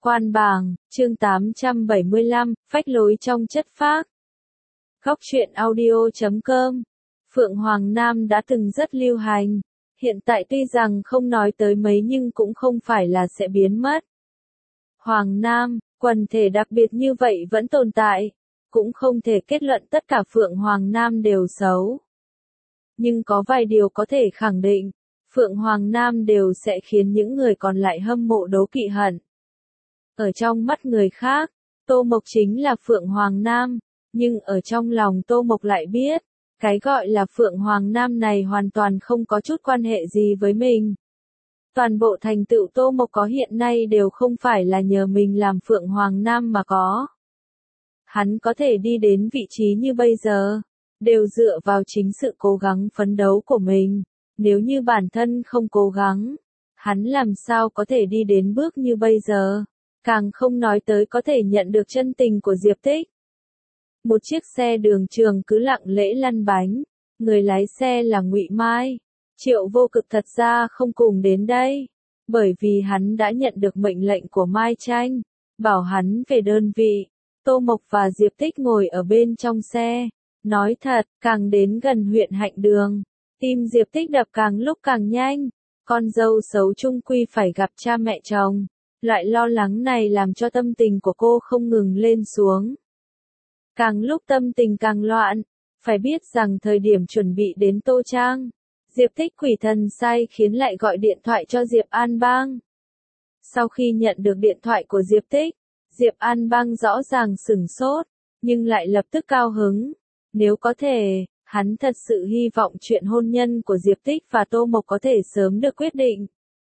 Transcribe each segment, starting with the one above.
Quan bảng, chương 875, phách lối trong chất phác. Góc truyện audio.com. Phượng Hoàng Nam đã từng rất lưu hành. Hiện tại tuy rằng không nói tới mấy nhưng cũng không phải là sẽ biến mất. Hoàng Nam, quần thể đặc biệt như vậy vẫn tồn tại. Cũng không thể kết luận tất cả Phượng Hoàng Nam đều xấu. Nhưng có vài điều có thể khẳng định. Phượng Hoàng Nam đều sẽ khiến những người còn lại hâm mộ đố kỵ hận. Ở trong mắt người khác, Tô Mộc chính là Phượng Hoàng Nam, nhưng ở trong lòng Tô Mộc lại biết, cái gọi là Phượng Hoàng Nam này hoàn toàn không có chút quan hệ gì với mình. Toàn bộ thành tựu Tô Mộc có hiện nay đều không phải là nhờ mình làm Phượng Hoàng Nam mà có. Hắn có thể đi đến vị trí như bây giờ, đều dựa vào chính sự cố gắng phấn đấu của mình. Nếu như bản thân không cố gắng, hắn làm sao có thể đi đến bước như bây giờ, càng không nói tới có thể nhận được chân tình của Diệp Tích. Một chiếc xe đường trường cứ lặng lẽ lăn bánh, người lái xe là Ngụy Mai. Triệu Vô Cực thật ra không cùng đến đây, bởi vì hắn đã nhận được mệnh lệnh của Mai Tranh, bảo hắn về đơn vị. Tô Mộc và Diệp Tích ngồi ở bên trong xe, nói thật, càng đến gần huyện Hạnh Đường, tim Diệp Tích đập càng lúc càng nhanh, con dâu xấu chung quy phải gặp cha mẹ chồng. Loại lo lắng này làm cho tâm tình của cô không ngừng lên xuống. Càng lúc tâm tình càng loạn, phải biết rằng thời điểm chuẩn bị đến Tô Trang, Diệp Tích quỷ thần sai khiến lại gọi điện thoại cho Diệp An Bang. Sau khi nhận được điện thoại của Diệp Tích, Diệp An Bang rõ ràng sửng sốt, nhưng lại lập tức cao hứng. Nếu có thể, hắn thật sự hy vọng chuyện hôn nhân của Diệp Tích và Tô Mộc có thể sớm được quyết định.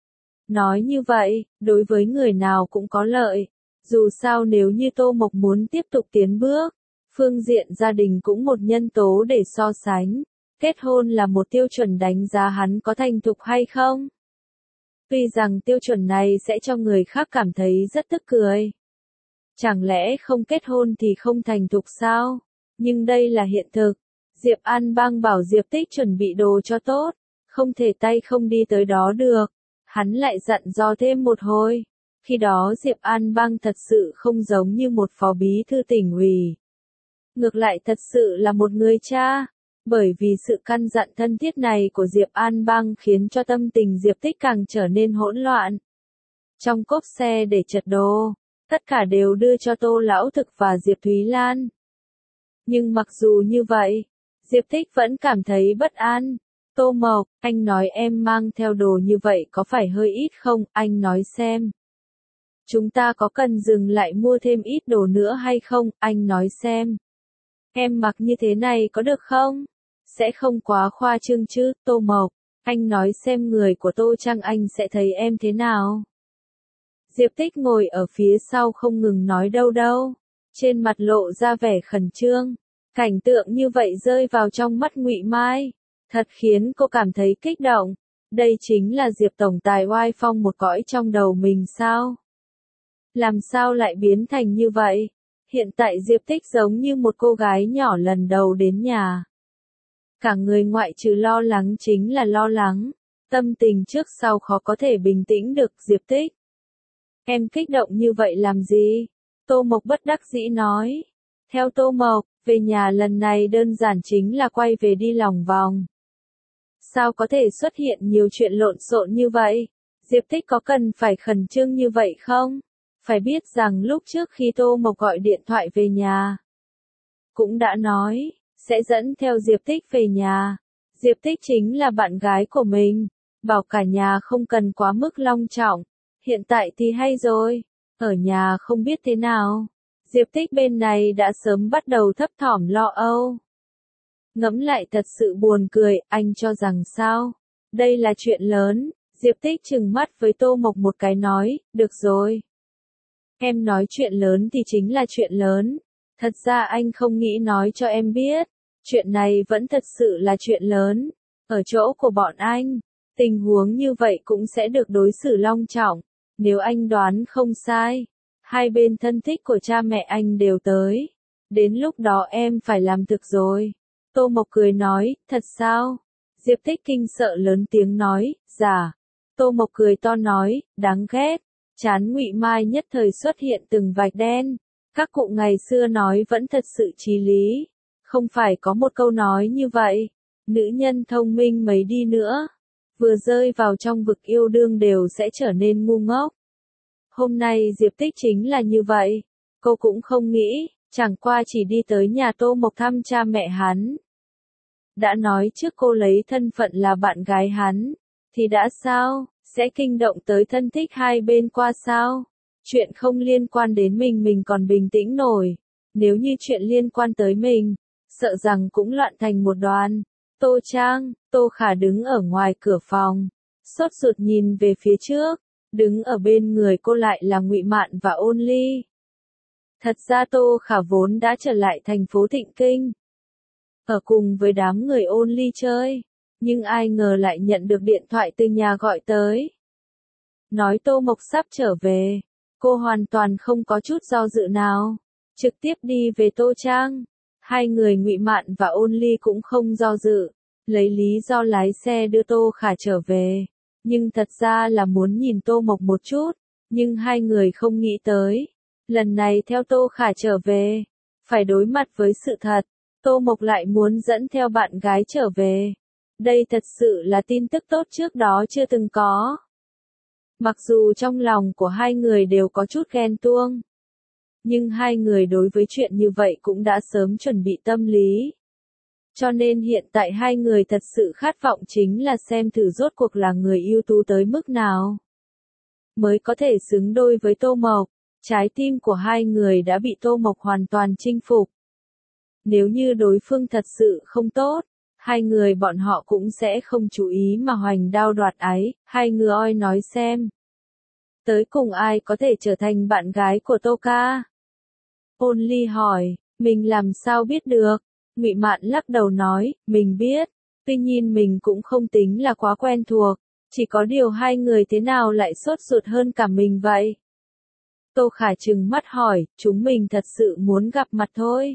Nói như vậy, đối với người nào cũng có lợi. Dù sao nếu như Tô Mộc muốn tiếp tục tiến bước, phương diện gia đình cũng một nhân tố để so sánh. Kết hôn là một tiêu chuẩn đánh giá hắn có thành thục hay không. Tuy rằng tiêu chuẩn này sẽ cho người khác cảm thấy rất tức cười. Chẳng lẽ không kết hôn thì không thành thục sao? Nhưng đây là hiện thực. Diệp An Bang bảo Diệp Tích chuẩn bị đồ cho tốt, không thể tay không đi tới đó được. Hắn lại dặn dò thêm một hồi. Khi đó Diệp An Bang thật sự không giống như một phó bí thư tỉnh ủy. Ngược lại thật sự là một người cha. Bởi vì sự căn dặn thân thiết này của Diệp An Bang khiến cho tâm tình Diệp Tích càng trở nên hỗn loạn. Trong cốp xe để chật đồ, tất cả đều đưa cho Tô Lão Thực và Diệp Thúy Lan. Nhưng mặc dù như vậy, Diệp Tích vẫn cảm thấy bất an. Tô Mộc, anh nói em mang theo đồ như vậy có phải hơi ít không, anh nói xem. Chúng ta có cần dừng lại mua thêm ít đồ nữa hay không, anh nói xem. Em mặc như thế này có được không? Sẽ không quá khoa trương chứ, Tô Mộc, anh nói xem người của Tô Trang anh sẽ thấy em thế nào. Diệp Tích ngồi ở phía sau không ngừng nói đâu đâu, trên mặt lộ ra vẻ khẩn trương. Cảnh tượng như vậy rơi vào trong mắt Ngụy Mai, thật khiến cô cảm thấy kích động. Đây chính là Diệp tổng tài oai phong một cõi trong đầu mình sao? Làm sao lại biến thành như vậy? Hiện tại Diệp Tích giống như một cô gái nhỏ lần đầu đến nhà. Cả người ngoại trừ lo lắng chính là lo lắng, tâm tình trước sau khó có thể bình tĩnh được. Diệp Tích, em kích động như vậy làm gì? Tô Mộc bất đắc dĩ nói. Theo Tô Mộc, về nhà lần này đơn giản chính là quay về đi lòng vòng. Sao có thể xuất hiện nhiều chuyện lộn xộn như vậy? Diệp Tích có cần phải khẩn trương như vậy không? Phải biết rằng lúc trước khi Tô Mộc gọi điện thoại về nhà, cũng đã nói, sẽ dẫn theo Diệp Tích về nhà. Diệp Tích chính là bạn gái của mình, bảo cả nhà không cần quá mức long trọng. Hiện tại thì hay rồi, ở nhà không biết thế nào. Diệp Tích bên này đã sớm bắt đầu thấp thỏm lo âu. Ngẫm lại thật sự buồn cười, anh cho rằng sao? Đây là chuyện lớn. Diệp Tích trừng mắt với Tô Mộc một cái nói, được rồi. Em nói chuyện lớn thì chính là chuyện lớn. Thật ra anh không nghĩ nói cho em biết. Chuyện này vẫn thật sự là chuyện lớn. Ở chỗ của bọn anh, tình huống như vậy cũng sẽ được đối xử long trọng. Nếu anh đoán không sai, hai bên thân thích của cha mẹ anh đều tới. Đến lúc đó em phải làm thực rồi. Tô Mộc cười nói, thật sao? Diệp Tích kinh sợ lớn tiếng nói, dạ. Tô Mộc cười to nói, đáng ghét. Trán Ngụy Mai nhất thời xuất hiện từng vạch đen. Các cụ ngày xưa nói vẫn thật sự chí lý. Không phải có một câu nói như vậy. Nữ nhân thông minh mấy đi nữa, vừa rơi vào trong vực yêu đương đều sẽ trở nên ngu ngốc. Hôm nay Diệp Tích chính là như vậy. Cô cũng không nghĩ, chẳng qua chỉ đi tới nhà Tô Mộc thăm cha mẹ hắn. Đã nói trước cô lấy thân phận là bạn gái hắn, thì đã sao, sẽ kinh động tới thân thích hai bên qua sao? Chuyện không liên quan đến mình còn bình tĩnh nổi. Nếu như chuyện liên quan tới mình, sợ rằng cũng loạn thành một đoàn. Tô Trang, Tô Khả đứng ở ngoài cửa phòng, sốt ruột nhìn về phía trước, đứng ở bên người cô lại là Ngụy Mạn và Ôn Ly. Thật ra Tô Khả vốn đã trở lại thành phố Thịnh Kinh, ở cùng với đám người Ôn Ly chơi, nhưng ai ngờ lại nhận được điện thoại từ nhà gọi tới. Nói Tô Mộc sắp trở về, cô hoàn toàn không có chút do dự nào, trực tiếp đi về Tô Trang. Hai người Ngụy Mạn và Ôn Ly cũng không do dự, lấy lý do lái xe đưa Tô Khả trở về, nhưng thật ra là muốn nhìn Tô Mộc một chút, nhưng hai người không nghĩ tới, lần này theo Tô Khả trở về, phải đối mặt với sự thật, Tô Mộc lại muốn dẫn theo bạn gái trở về. Đây thật sự là tin tức tốt trước đó chưa từng có. Mặc dù trong lòng của hai người đều có chút ghen tuông, nhưng hai người đối với chuyện như vậy cũng đã sớm chuẩn bị tâm lý. Cho nên hiện tại hai người thật sự khát vọng chính là xem thử rốt cuộc là người ưu tú tới mức nào, mới có thể xứng đôi với Tô Mộc. Trái tim của hai người đã bị Tô Mộc hoàn toàn chinh phục. Nếu như đối phương thật sự không tốt, hai người bọn họ cũng sẽ không chú ý mà hoành đao đoạt ái. Hai người oi nói xem, tới cùng ai có thể trở thành bạn gái của Tô ca? Ôn Ly hỏi, mình làm sao biết được? Ngụy Mạn lắc đầu nói, mình biết, tuy nhiên mình cũng không tính là quá quen thuộc, chỉ có điều hai người thế nào lại sốt ruột hơn cả mình vậy? Tô Khả trừng mắt hỏi, chúng mình thật sự muốn gặp mặt thôi.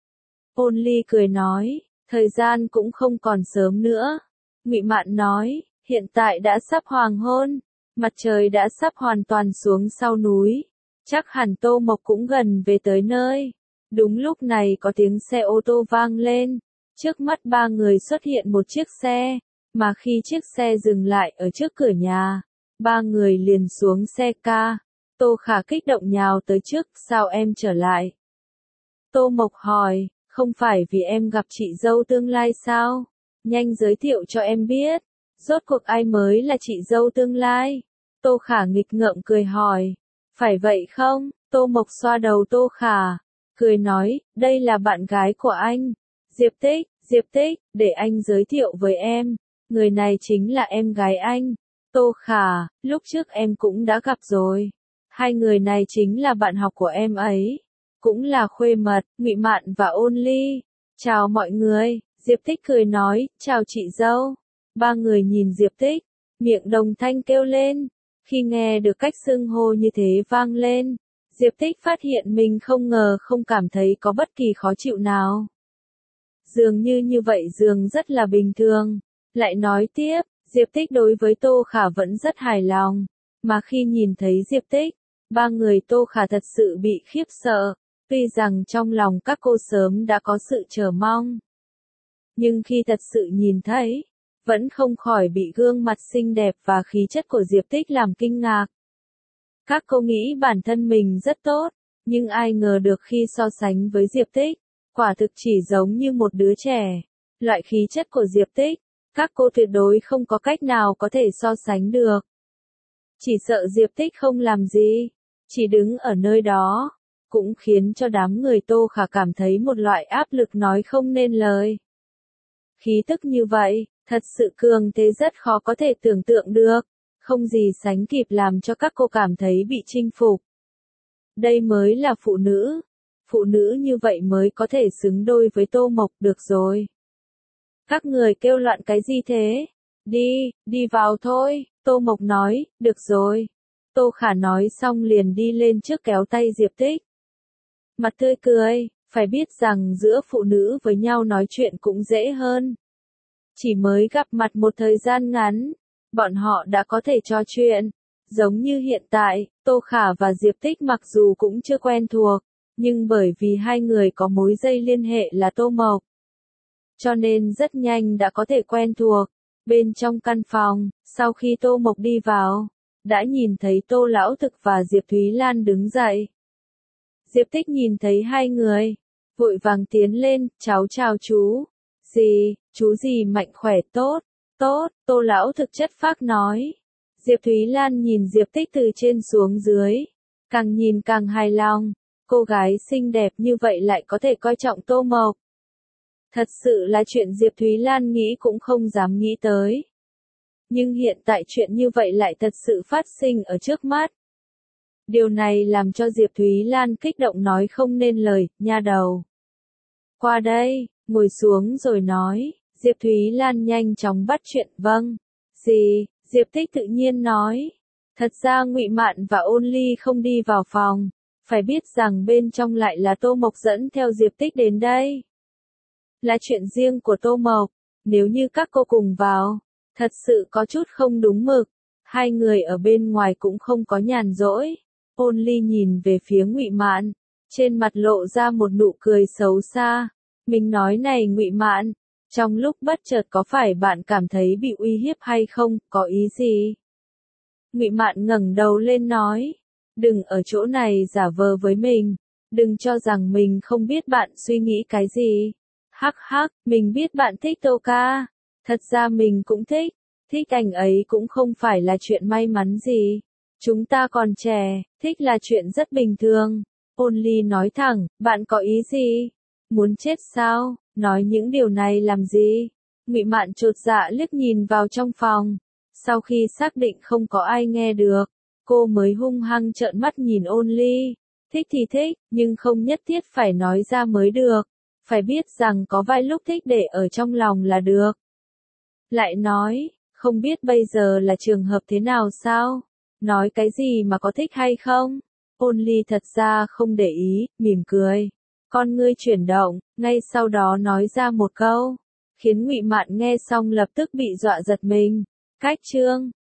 Ôn Ly cười nói, thời gian cũng không còn sớm nữa. Ngụy Mạn nói, hiện tại đã sắp hoàng hôn, mặt trời đã sắp hoàn toàn xuống sau núi, chắc hẳn Tô Mộc cũng gần về tới nơi. Đúng lúc này có tiếng xe ô tô vang lên, trước mắt ba người xuất hiện một chiếc xe, mà khi chiếc xe dừng lại ở trước cửa nhà, ba người liền xuống xe ca. Tô Khả kích động nhào tới trước, sao em trở lại? Tô Mộc hỏi, không phải vì em gặp chị dâu tương lai sao? Nhanh giới thiệu cho em biết, rốt cuộc ai mới là chị dâu tương lai? Tô Khả nghịch ngợm cười hỏi, phải vậy không? Tô Mộc xoa đầu Tô Khả, cười nói, đây là bạn gái của anh, Diệp Tích, để anh giới thiệu với em, người này chính là em gái anh, Tô Khả, lúc trước em cũng đã gặp rồi, hai người này chính là bạn học của em ấy, cũng là khuê mật. Ngụy Mạn và Ôn Ly, chào mọi người, Diệp Tích cười nói, chào chị dâu, ba người nhìn Diệp Tích, miệng đồng thanh kêu lên, khi nghe được cách xưng hô như thế vang lên. Diệp Tích phát hiện mình không ngờ không cảm thấy có bất kỳ khó chịu nào. Dường như vậy dường rất là bình thường. Lại nói tiếp, Diệp Tích đối với Tô Khả vẫn rất hài lòng. Mà khi nhìn thấy Diệp Tích, ba người Tô Khả thật sự bị khiếp sợ. Tuy rằng trong lòng các cô sớm đã có sự chờ mong. Nhưng khi thật sự nhìn thấy, vẫn không khỏi bị gương mặt xinh đẹp và khí chất của Diệp Tích làm kinh ngạc. Các cô nghĩ bản thân mình rất tốt, nhưng ai ngờ được khi so sánh với Diệp Tích, quả thực chỉ giống như một đứa trẻ. Loại khí chất của Diệp Tích, các cô tuyệt đối không có cách nào có thể so sánh được. Chỉ sợ Diệp Tích không làm gì, chỉ đứng ở nơi đó, cũng khiến cho đám người Tô Khả cảm thấy một loại áp lực nói không nên lời. Khí tức như vậy, thật sự cường thế rất khó có thể tưởng tượng được. Không gì sánh kịp làm cho các cô cảm thấy bị chinh phục. Đây mới là phụ nữ như vậy mới có thể xứng đôi với Tô Mộc được rồi. Các người kêu loạn cái gì thế? Đi vào thôi, Tô Mộc nói, được rồi. Tô Khả nói xong liền đi lên trước kéo tay Diệp Tích. Mặt tươi cười, phải biết rằng giữa phụ nữ với nhau nói chuyện cũng dễ hơn. Chỉ mới gặp mặt một thời gian ngắn, bọn họ đã có thể trò chuyện, Giống như hiện tại, Tô Khả và Diệp Tích mặc dù cũng chưa quen thuộc, nhưng bởi vì hai người có mối dây liên hệ là Tô Mộc, cho nên rất nhanh đã có thể quen thuộc. Bên trong căn phòng, sau khi Tô Mộc đi vào, đã nhìn thấy Tô Lão Thực và Diệp Thúy Lan đứng dậy. Diệp Tích nhìn thấy hai người, vội vàng tiến lên, cháu chào chú. Gì, chú gì mạnh khỏe tốt, tốt, Tô Lão Thực chất phác nói. Diệp Thúy Lan nhìn Diệp Tích từ trên xuống dưới, càng nhìn càng hài lòng, cô gái xinh đẹp như vậy lại có thể coi trọng Tô Mộc. Thật sự là chuyện Diệp Thúy Lan nghĩ cũng không dám nghĩ tới. Nhưng hiện tại chuyện như vậy lại thật sự phát sinh ở trước mắt. Điều này làm cho Diệp Thúy Lan kích động nói không nên lời, nha đầu. Qua đây, ngồi xuống rồi nói, Diệp Thúy Lan nhanh chóng bắt chuyện, vâng. Gì, Diệp Tích tự nhiên nói. Thật ra Ngụy Mạn và Ôn Ly không đi vào phòng, phải biết rằng bên trong lại là Tô Mộc dẫn theo Diệp Tích đến đây. Là chuyện riêng của Tô Mộc, nếu như các cô cùng vào, thật sự có chút không đúng mực. Hai người ở bên ngoài cũng không có nhàn rỗi. Ôn Ly nhìn về phía Ngụy Mạn, trên mặt lộ ra một nụ cười xấu xa. Mình nói này Ngụy Mạn, trong lúc bất chợt có phải bạn cảm thấy bị uy hiếp hay không, có ý gì? Ngụy Mạn ngẩng đầu lên nói, đừng ở chỗ này giả vờ với mình, đừng cho rằng mình không biết bạn suy nghĩ cái gì. Hắc hắc, mình biết bạn thích Tô ca, thật ra mình cũng thích, thích anh ấy cũng không phải là chuyện may mắn gì. Chúng ta còn trẻ, thích là chuyện rất bình thường. Ôn Ly nói thẳng, bạn có ý gì? Muốn chết sao? Nói những điều này làm gì? Ngụy Mạn chột dạ liếc nhìn vào trong phòng. Sau khi xác định không có ai nghe được, cô mới hung hăng trợn mắt nhìn Ôn Ly. Thích thì thích, nhưng không nhất thiết phải nói ra mới được. Phải biết rằng có vài lúc thích để ở trong lòng là được. Lại nói, không biết bây giờ là trường hợp thế nào sao? Nói cái gì mà có thích hay không? Ôn Ly thật ra không để ý, mỉm cười. Con ngươi chuyển động, ngay sau đó nói ra một câu, khiến Ngụy Mạn nghe xong lập tức bị dọa giật mình. Cách chương